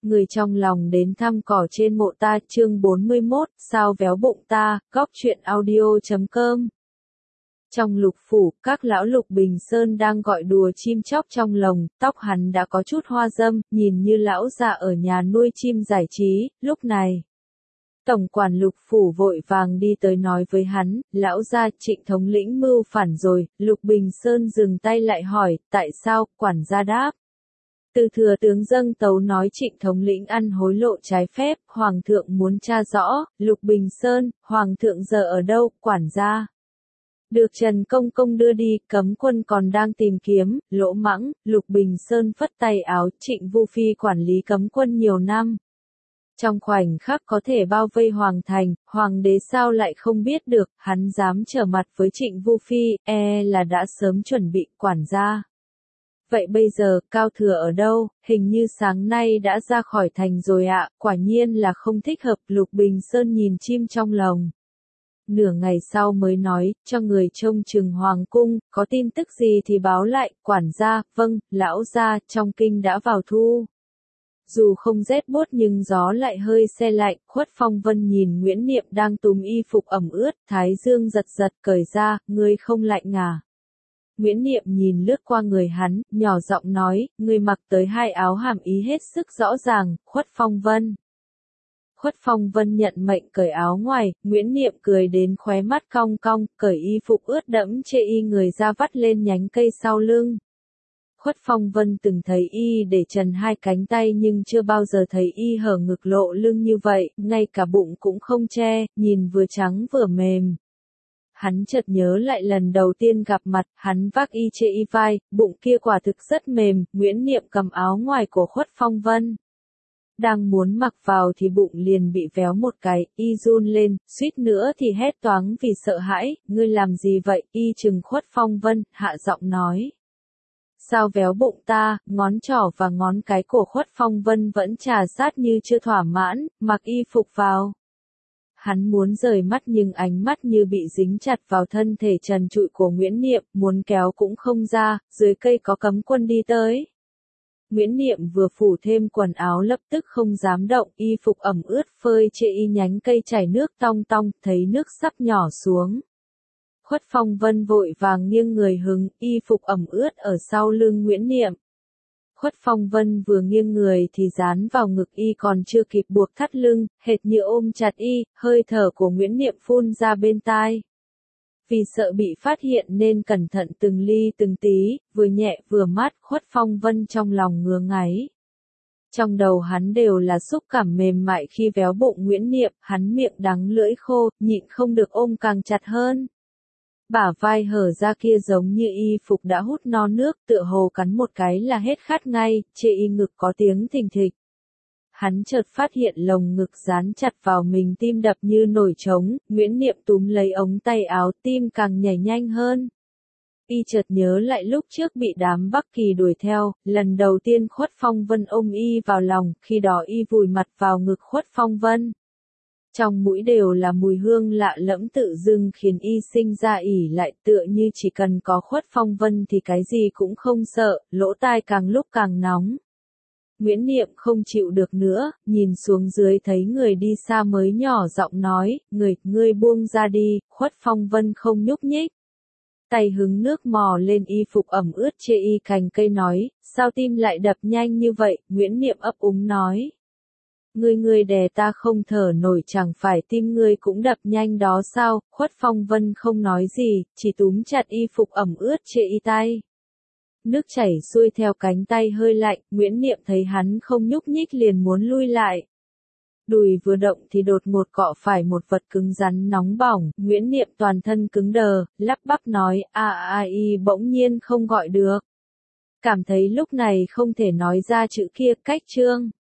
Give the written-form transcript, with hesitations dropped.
người trong lòng đến thăm cỏ trên mộ ta, chương 41, sao véo bụng ta, góc truyện audio.com. Trong lục phủ, các lão Lục Bình Sơn đang gọi đùa chim chóc trong lồng, tóc hắn đã có chút hoa râm, nhìn như lão già ở nhà nuôi chim giải trí. Lúc này, tổng quản Lục phủ vội vàng đi tới nói với hắn, lão gia, Trịnh thống lĩnh mưu phản rồi. Lục Bình Sơn dừng tay lại hỏi, tại sao? Quản gia đáp, từ thừa tướng dâng tấu nói Trịnh thống lĩnh ăn hối lộ trái phép, hoàng thượng muốn tra rõ. Lục Bình Sơn, hoàng thượng giờ ở đâu? Quản gia, được Trần Công Công đưa đi, cấm quân còn đang tìm kiếm. Lỗ Mãng. Lục Bình Sơn phất tay áo, Trịnh Vu Phi quản lý cấm quân nhiều năm, trong khoảnh khắc có thể bao vây hoàng thành, hoàng đế sao lại không biết được? Hắn dám trở mặt với Trịnh Vu Phi, là đã sớm chuẩn bị. Quản gia, vậy bây giờ, Cao Thừa ở đâu? Hình như sáng nay đã ra khỏi thành rồi ạ. Quả nhiên là không thích hợp. Lục Bình Sơn nhìn chim trong lồng, nửa ngày sau mới nói, cho người trông chừng hoàng cung, có tin tức gì thì báo lại. Quản gia, vâng, lão gia, trong kinh đã vào thu. Dù không rét buốt nhưng gió lại hơi se lạnh. Khuất Phong Vân nhìn Nguyễn Niệm đang túm y phục ẩm ướt, thái dương giật giật, cởi ra, ngươi không lạnh à? Nguyễn Niệm nhìn lướt qua người hắn, nhỏ giọng nói, ngươi mặc tới hai áo hàm ý hết sức rõ ràng. Khuất Phong Vân nhận mệnh cởi áo ngoài. Nguyễn Niệm cười đến khóe mắt cong cong, cởi y phục ướt đẫm chê y người ra vắt lên nhánh cây sau lưng. Khuất Phong Vân từng thấy y để trần hai cánh tay nhưng chưa bao giờ thấy y hở ngực lộ lưng như vậy, ngay cả bụng cũng không che, nhìn vừa trắng vừa mềm. Hắn chợt nhớ lại lần đầu tiên gặp mặt, hắn vác y chê y vai, bụng kia quả thực rất mềm. Nguyễn Niệm cầm áo ngoài của Khuất Phong Vân, đang muốn mặc vào thì bụng liền bị véo một cái, y run lên, suýt nữa thì hét toáng vì sợ hãi. Ngươi làm gì vậy? Y trừng Khuất Phong Vân, hạ giọng nói, sao véo bụng ta? Ngón trỏ và ngón cái của Khuất Phong Vân vẫn trà sát như chưa thỏa mãn, mặc y phục vào. Hắn muốn rời mắt nhưng ánh mắt như bị dính chặt vào thân thể trần trụi của Nguyễn Niệm, muốn kéo cũng không ra. Dưới cây có cấm quân đi tới. Nguyễn Niệm vừa phủ thêm quần áo lập tức không dám động, y phục ẩm ướt phơi chê y nhánh cây chảy nước tong tong, thấy nước sắp nhỏ xuống. Khuất Phong Vân vội vàng nghiêng người hứng, y phục ẩm ướt ở sau lưng Nguyễn Niệm. Khuất Phong Vân vừa nghiêng người thì dán vào ngực y còn chưa kịp buộc thắt lưng, hệt như ôm chặt y, hơi thở của Nguyễn Niệm phun ra bên tai. Vì sợ bị phát hiện nên cẩn thận từng ly từng tí, vừa nhẹ vừa mát. Khuất Phong Vân trong lòng ngứa ngáy. Trong đầu hắn đều là xúc cảm mềm mại khi véo bụng Nguyễn Niệm, hắn miệng đắng lưỡi khô, nhịn không được ôm càng chặt hơn. Bả vai hở ra kia giống như y phục đã hút no nước, tựa hồ cắn một cái là hết khát ngay, chê y ngực có tiếng thình thịch. Hắn chợt phát hiện lồng ngực dán chặt vào mình, tim đập như nổi trống. Nguyễn Niệm túm lấy ống tay áo, tim càng nhảy nhanh hơn. Y chợt nhớ lại lúc trước bị đám Bắc Kỳ đuổi theo, lần đầu tiên Khuất Phong Vân ôm y vào lòng, khi đó y vùi mặt vào ngực Khuất Phong Vân. Trong mũi đều là mùi hương lạ lẫm tự dưng khiến y sinh ra ỉ lại, tựa như chỉ cần có Khuất Phong Vân thì cái gì cũng không sợ. Lỗ tai càng lúc càng nóng. Nguyễn Niệm không chịu được nữa, nhìn xuống dưới thấy người đi xa mới nhỏ giọng nói, ngươi buông ra đi. Khuất Phong Vân không nhúc nhích. Tay hứng nước mò lên y phục ẩm ướt chê y cành cây nói, sao tim lại đập nhanh như vậy? Nguyễn Niệm ấp úng nói, ngươi đè ta không thở nổi, chẳng phải tim ngươi cũng đập nhanh đó sao? Khuất Phong Vân không nói gì, chỉ túm chặt y phục ẩm ướt chê y tay. Nước chảy xuôi theo cánh tay hơi lạnh, Nguyễn Niệm thấy hắn không nhúc nhích liền muốn lui lại. Đùi vừa động thì đột ngột cọ phải một vật cứng rắn nóng bỏng, Nguyễn Niệm toàn thân cứng đờ, lắp bắp nói, y bỗng nhiên không gọi được. Cảm thấy lúc này không thể nói ra chữ kia, cách chương.